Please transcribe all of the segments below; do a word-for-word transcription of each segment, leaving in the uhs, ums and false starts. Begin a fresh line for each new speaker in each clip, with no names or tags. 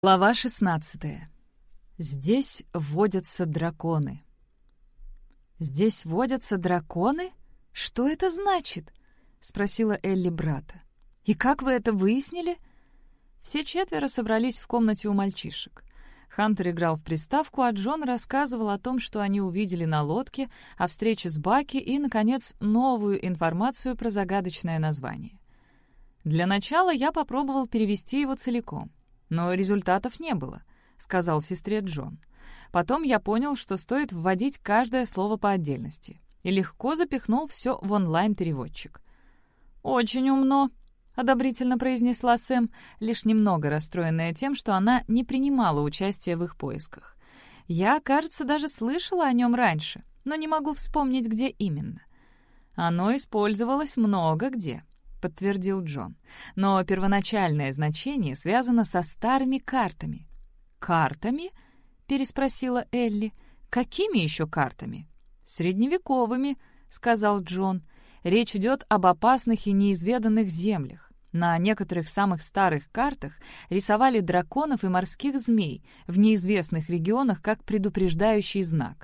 Глава шестнадцатая. Здесь водятся драконы. «Здесь водятся драконы? Что это значит?» — спросила Элли брата. «И как вы это выяснили?» Все четверо собрались в комнате у мальчишек. Хантер играл в приставку, а Джон рассказывал о том, что они увидели на лодке, о встрече с Баки и, наконец, новую информацию про загадочное название. Для начала я попробовал перевести его целиком. «Но результатов не было», — сказал сестре Джон. «Потом я понял, что стоит вводить каждое слово по отдельности, и легко запихнул все в онлайн-переводчик». «Очень умно», — одобрительно произнесла Сэм, лишь немного расстроенная тем, что она не принимала участия в их поисках. «Я, кажется, даже слышала о нем раньше, но не могу вспомнить, где именно». «Оно использовалось много где», — подтвердил Джон. «Но первоначальное значение связано со старыми картами». «Картами?» — переспросила Элли. «Какими еще картами?» «Средневековыми», — сказал Джон. «Речь идет об опасных и неизведанных землях. На некоторых самых старых картах рисовали драконов и морских змей в неизвестных регионах как предупреждающий знак.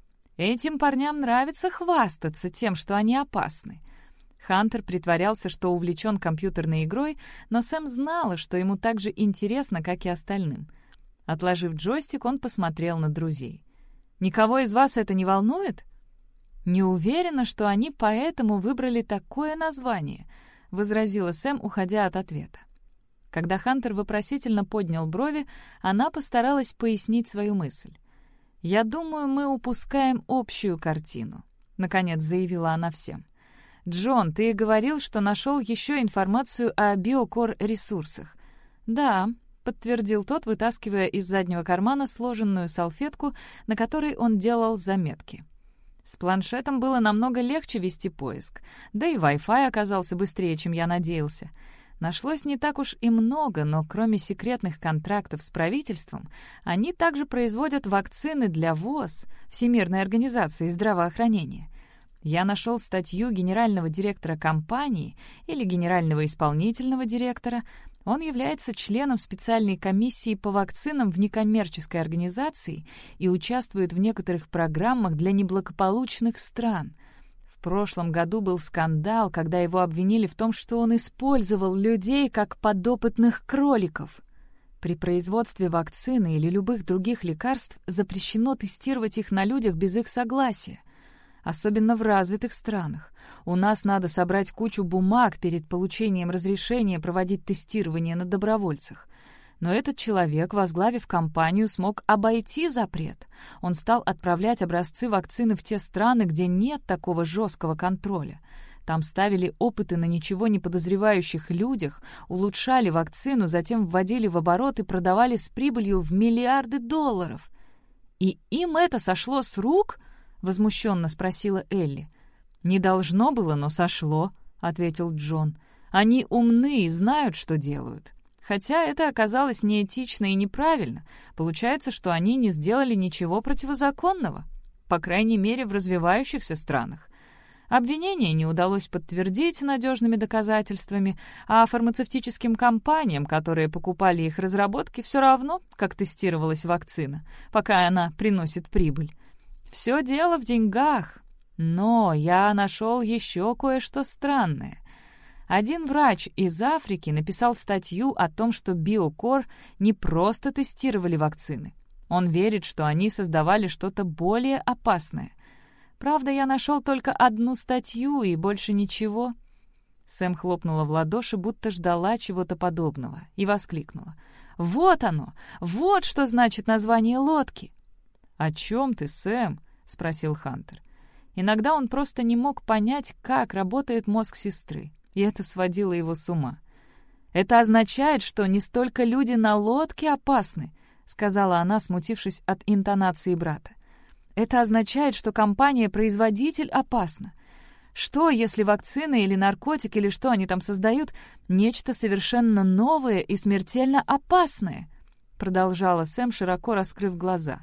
Этим парням нравится хвастаться тем, что они опасны». Хантер притворялся, что увлечен компьютерной игрой, но Сэм знала, что ему так же интересно, как и остальным. Отложив джойстик, он посмотрел на друзей. «Никого из вас это не волнует?» «Не уверена, что они поэтому выбрали такое название», — возразила Сэм, уходя от ответа. Когда Хантер вопросительно поднял брови, она постаралась пояснить свою мысль. «Я думаю, мы упускаем общую картину», — наконец заявила она всем. «Джон, ты говорил, что нашел еще информацию о биокор-ресурсах». «Да», — подтвердил тот, вытаскивая из заднего кармана сложенную салфетку, на которой он делал заметки. «С планшетом было намного легче вести поиск, да и Wi-Fi оказался быстрее, чем я надеялся. Нашлось не так уж и много, но кроме секретных контрактов с правительством, они также производят вакцины для ВОЗ, Всемирной организации здравоохранения». Я нашел статью генерального директора компании или генерального исполнительного директора. Он является членом специальной комиссии по вакцинам в некоммерческой организации и участвует в некоторых программах для неблагополучных стран. В прошлом году был скандал, когда его обвинили в том, что он использовал людей как подопытных кроликов. При производстве вакцины или любых других лекарств запрещено тестировать их на людях без их согласия. Особенно в развитых странах. У нас надо собрать кучу бумаг перед получением разрешения проводить тестирование на добровольцах. Но этот человек, возглавив компанию, смог обойти запрет. Он стал отправлять образцы вакцины в те страны, где нет такого жесткого контроля. Там ставили опыты на ничего не подозревающих людях, улучшали вакцину, затем вводили в оборот и продавали с прибылью в миллиарды долларов. И им это сошло с рук? — возмущенно спросила Элли. «Не должно было, но сошло», — ответил Джон. «Они умны и знают, что делают. Хотя это оказалось неэтично и неправильно. Получается, что они не сделали ничего противозаконного, по крайней мере, в развивающихся странах. Обвинение не удалось подтвердить надежными доказательствами, а фармацевтическим компаниям, которые покупали их разработки, все равно, как тестировалась вакцина, пока она приносит прибыль. Все дело в деньгах. Но я нашел еще кое-что странное. Один врач из Африки написал статью о том, что Биокор не просто тестировали вакцины. Он верит, что они создавали что-то более опасное. Правда, я нашел только одну статью и больше ничего». Сэм хлопнула в ладоши, будто ждала чего-то подобного, и воскликнула. «Вот оно! Вот что значит название лодки!» «О чем ты, Сэм?» — спросил Хантер. Иногда он просто не мог понять, как работает мозг сестры, и это сводило его с ума. «Это означает, что не столько люди на лодке опасны», — сказала она, смутившись от интонации брата. «Это означает, что компания-производитель опасна. Что, если вакцины или наркотик, или что они там создают, нечто совершенно новое и смертельно опасное?» — продолжала Сэм, широко раскрыв глаза.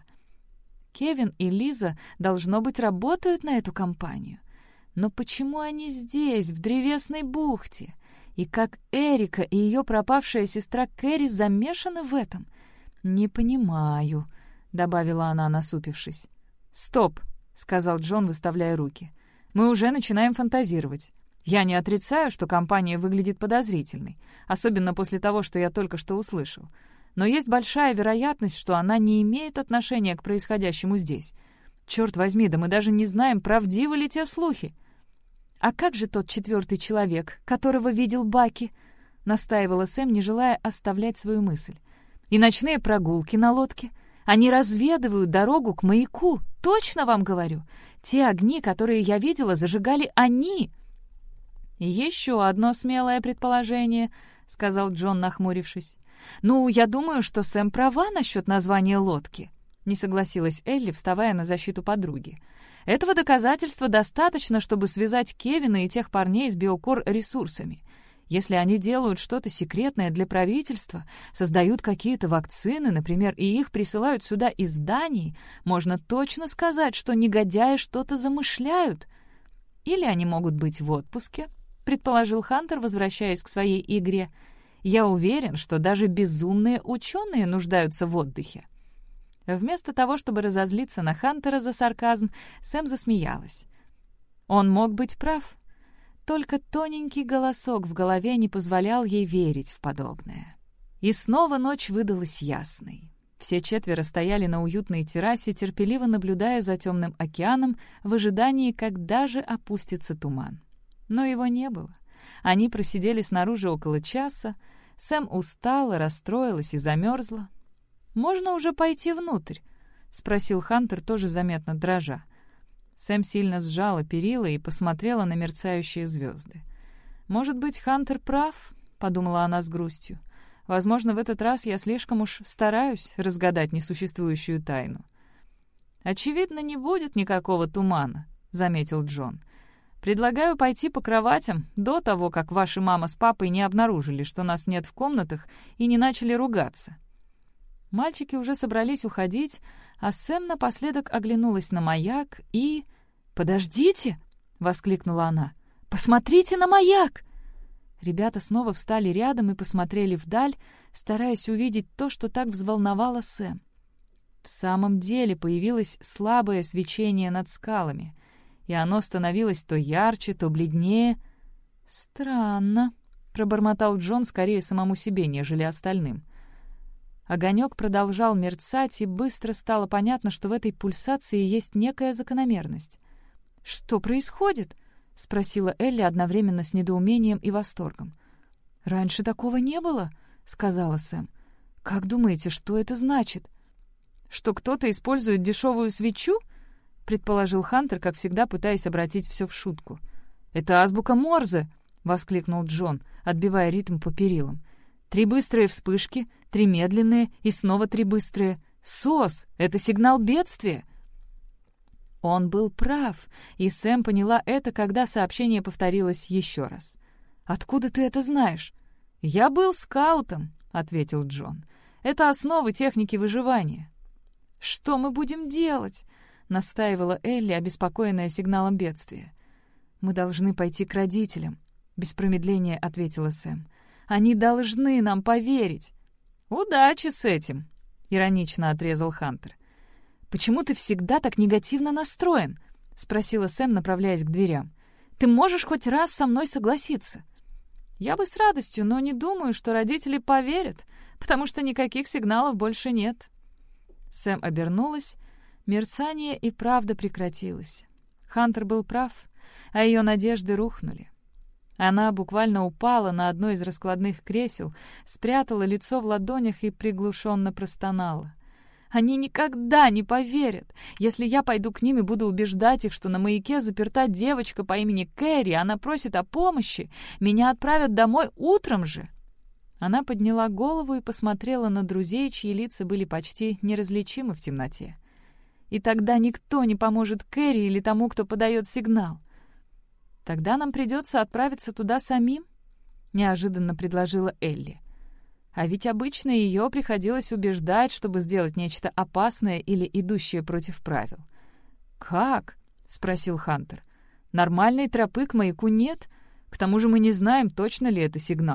Кевин и Лиза, должно быть, работают на эту компанию. Но почему они здесь, в Древесной бухте? И как Эрика и ее пропавшая сестра Кэрри замешаны в этом? «Не понимаю», — добавила она, насупившись. «Стоп», — сказал Джон, выставляя руки. «Мы уже начинаем фантазировать. Я не отрицаю, что компания выглядит подозрительной, особенно после того, что я только что услышал. Но есть большая вероятность, что она не имеет отношения к происходящему здесь. Черт возьми, да мы даже не знаем, правдивы ли те слухи». «А как же тот четвертый человек, которого видел Баки?» — настаивала Сэм, не желая оставлять свою мысль. «И ночные прогулки на лодке. Они разведывают дорогу к маяку, точно вам говорю. Те огни, которые я видела, зажигали они». «Еще одно смелое предположение», — сказал Джон, нахмурившись. «Ну, я думаю, что Сэм права насчет названия лодки», — не согласилась Элли, вставая на защиту подруги. «Этого доказательства достаточно, чтобы связать Кевина и тех парней с Биокор ресурсами. Если они делают что-то секретное для правительства, создают какие-то вакцины, например, и их присылают сюда из Дании, можно точно сказать, что негодяи что-то замышляют. Или они могут быть в отпуске», — предположил Хантер, возвращаясь к своей игре. «Я уверен, что даже безумные ученые нуждаются в отдыхе». Вместо того, чтобы разозлиться на Хантера за сарказм, Сэм засмеялась. Он мог быть прав. Только тоненький голосок в голове не позволял ей верить в подобное. И снова ночь выдалась ясной. Все четверо стояли на уютной террасе, терпеливо наблюдая за темным океаном в ожидании, когда же опустится туман. Но его не было. Они просидели снаружи около часа. Сэм устала, расстроилась и замерзла. «Можно уже пойти внутрь?» — спросил Хантер, тоже заметно дрожа. Сэм сильно сжала перила и посмотрела на мерцающие звезды. «Может быть, Хантер прав?» — подумала она с грустью. «Возможно, в этот раз я слишком уж стараюсь разгадать несуществующую тайну». «Очевидно, не будет никакого тумана», — заметил Джон. «Предлагаю пойти по кроватям до того, как ваши мама с папой не обнаружили, что нас нет в комнатах, и не начали ругаться». Мальчики уже собрались уходить, а Сэм напоследок оглянулась на маяк и... «Подождите!» — воскликнула она. «Посмотрите на маяк!» Ребята снова встали рядом и посмотрели вдаль, стараясь увидеть то, что так взволновало Сэм. В самом деле появилось слабое свечение над скалами, и оно становилось то ярче, то бледнее. «Странно», — пробормотал Джон скорее самому себе, нежели остальным. Огонек продолжал мерцать, и быстро стало понятно, что в этой пульсации есть некая закономерность. «Что происходит?» — спросила Элли одновременно с недоумением и восторгом. «Раньше такого не было», — сказала Сэм. «Как думаете, что это значит?» «Что кто-то использует дешевую свечу?» — предположил Хантер, как всегда пытаясь обратить все в шутку. «Это азбука Морзе!» — воскликнул Джон, отбивая ритм по перилам. «Три быстрые вспышки, три медленные и снова три быстрые. СОС — это сигнал бедствия!» Он был прав, и Сэм поняла это, когда сообщение повторилось еще раз. «Откуда ты это знаешь?» «Я был скаутом», — ответил Джон. «Это основы техники выживания». «Что мы будем делать?» — настаивала Элли, обеспокоенная сигналом бедствия. «Мы должны пойти к родителям», — без промедления ответила Сэм. «Они должны нам поверить». «Удачи с этим», — иронично отрезал Хантер. «Почему ты всегда так негативно настроен?» — спросила Сэм, направляясь к дверям. «Ты можешь хоть раз со мной согласиться?» «Я бы с радостью, но не думаю, что родители поверят, потому что никаких сигналов больше нет». Сэм обернулась. Мерцание и правда прекратилось. Хантер был прав, а ее надежды рухнули. Она буквально упала на одно из раскладных кресел, спрятала лицо в ладонях и приглушенно простонала. «Они никогда не поверят! Если я пойду к ним и буду убеждать их, что на маяке заперта девочка по имени Кэрри, она просит о помощи, меня отправят домой утром же!» Она подняла голову и посмотрела на друзей, чьи лица были почти неразличимы в темноте. «И тогда никто не поможет Кэрри или тому, кто подает сигнал. Тогда нам придется отправиться туда самим», — неожиданно предложила Элли. А ведь обычно ее приходилось убеждать, чтобы сделать нечто опасное или идущее против правил. «Как?» — спросил Хантер. «Нормальной тропы к маяку нет. К тому же мы не знаем, точно ли это сигнал.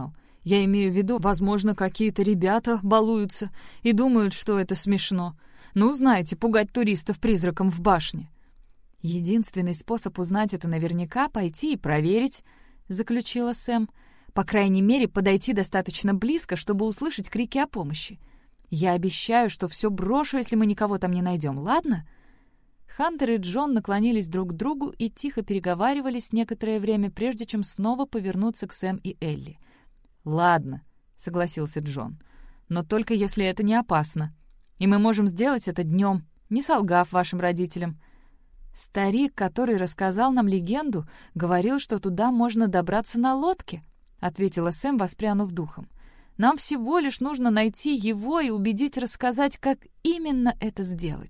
Я имею в виду, возможно, какие-то ребята балуются и думают, что это смешно. Ну, знаете, пугать туристов призраком в башне». «Единственный способ узнать это наверняка — пойти и проверить», — заключила Сэм. «По крайней мере, подойти достаточно близко, чтобы услышать крики о помощи. Я обещаю, что все брошу, если мы никого там не найдем, ладно?» Хантер и Джон наклонились друг к другу и тихо переговаривались некоторое время, прежде чем снова повернуться к Сэм и Элли. «Ладно», — согласился Джон, — «но только если это не опасно. И мы можем сделать это днем, не солгав вашим родителям». «Старик, который рассказал нам легенду, говорил, что туда можно добраться на лодке», — ответила Сэм, воспрянув духом. «Нам всего лишь нужно найти его и убедить рассказать, как именно это сделать».